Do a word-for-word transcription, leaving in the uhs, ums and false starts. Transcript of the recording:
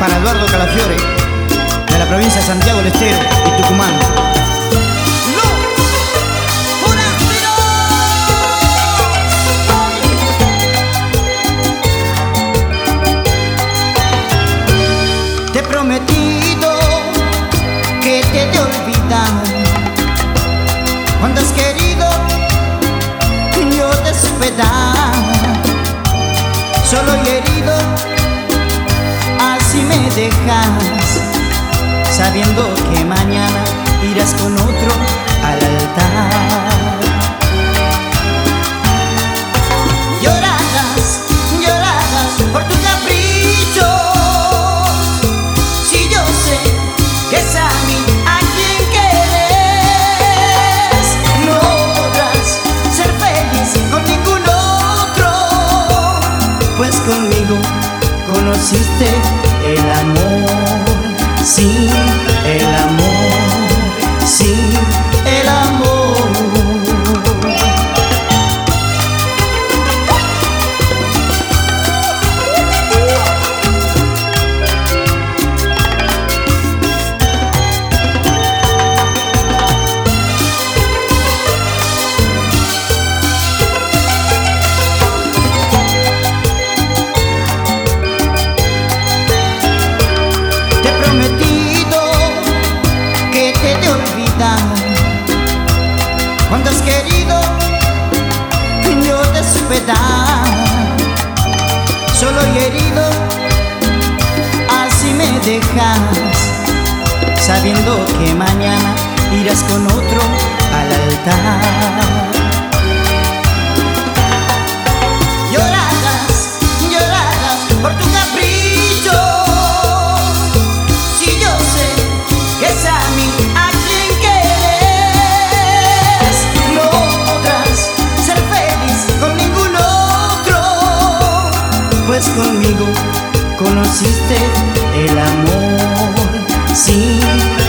para Eduardo Calafiore, de la provincia de Santiago del Estero y Tucumán. Te he prometido que te he olvidado. Cuando has querido, yo te supe dar. Solo y herido, así me dejas, sabiendo que mañana irás con otro al altar. Llorarás, llorarás por tu capricho. Si yo sé que es a mí a quien quieres, no podrás ser feliz con ningún otro, pues conmigo conociste el amor, sí, el amor, sí, el amor. Cuando has querido, yo te supe dar. Solo y herido, así me dejas, sabiendo que mañana irás con otro al altar. Llorarás, llorarás por tu capricho. Si yo sé que es a mí a quien quieres, no podrás ser feliz con ningún otro, pues conmigo conociste el amor, sí.